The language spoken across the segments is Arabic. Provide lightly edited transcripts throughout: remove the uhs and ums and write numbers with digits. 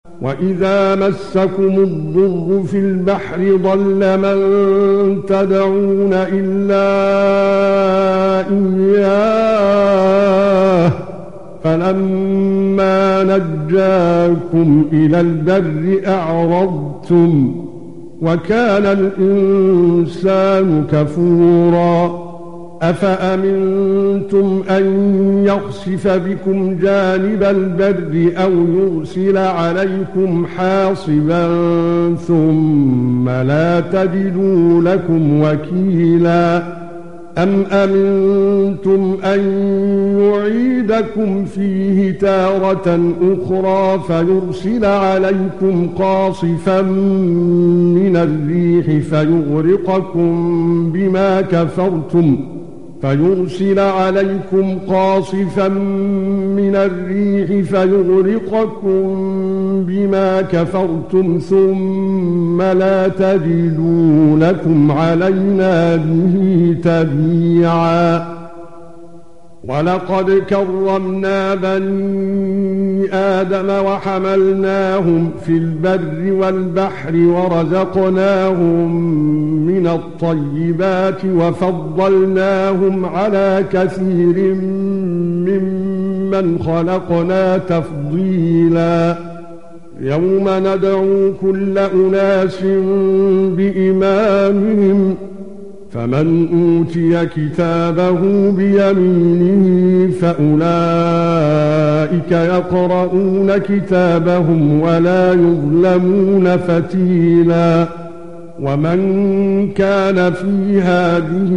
وَإِذَا مَسَّكُمُ الضُّرُّ فِي الْبَحْرِ ضَلَّ مَن تَدْعُونَ إِلَّا إِيَّاهُ فَلَمَّا نَجَّاكُمْ إِلَى الْبَرِّ أَعْرَضْتُمْ وَكَانَ الْإِنسَانُ كَفُورًا أَفَأَمِنْتُمْ أَنْ يَخْسِفَ بِكُمْ جَانِبَ الْبَرِّ أَوْ يُرْسِلَ عَلَيْكُمْ حَاصِبًا ثُمَّ لَا تَجِدُوا لَكُمْ وَكِيلًا أَمْ أَمِنْتُمْ أَنْ يُعِيدَكُمْ فِيهِ تَارَةً أُخْرَى فَيُرْسِلَ عَلَيْكُمْ قَاصِفًا مِنَ الرِّيحِ فَيُغْرِقَكُم بِمَا كَفَرْتُمْ ثُمَّ لَا تَجِدُوا لَكُمْ عَلَيْنَا بِهِ تَبِيعًا وَلَقَدْ كَرَّمْنَا بَنِي آدَمَ وَحَمَلْنَاهُمْ فِي الْبَرِّ وَالْبَحْرِ وَرَزَقْنَاهُمْ مِنَ الطَّيِّبَاتِ وَفَضَّلْنَاهُمْ عَلَى كَثِيرٍ مِّمَّنْ خَلَقْنَا تَفْضِيلًا يَوْمَ نَدْعُو كُلَّ أُنَاسٍ بِإِمَامِهِمْ فَمَنْ أُوتِيَ كِتَابَهُ بِيَمِينِهِ فَأُولَئِكَ يَقْرَؤُونَ كِتَابَهُمْ وَلَا يُظْلَمُونَ فَتِيلًا وَمَنْ كَانَ فِي هَذِهِ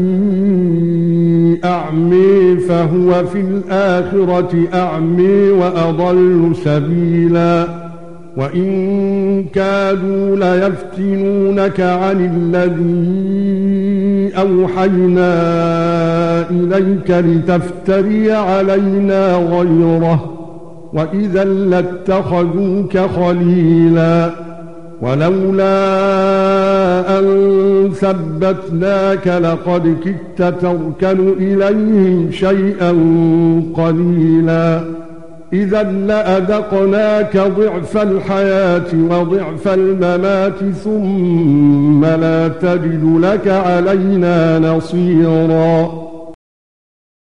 أَعْمَىٰ فَهُوَ فِي الْآخِرَةِ أَعْمَىٰ وَأَضَلُّ سَبِيلًا وَإِن كَادُوا لَيَفْتِنُونَكَ عَنِ الَّذِي أَوْحَيْنَا إِلَيْكَ لِتَفْتَرِيَ عَلَيْنَا غَيْرَهُ وَإِذًا لَّاتَّخَذُوكَ خَلِيلًا وَلَوْلَا أَن ثَبَّتْنَاكَ لَقَدْ كِدتَّ تَرْكَنُ إِلَيْهِمْ شَيْئًا قَلِيلًا إِذًا لَّأَذَقْنَاكَ ضِعْفَ الْحَيَاةِ وَضِعْفَ الْمَمَاتِ ثُمَّ لَا تَجِدُ لَكَ عَلَيْنَا نَصِيرًا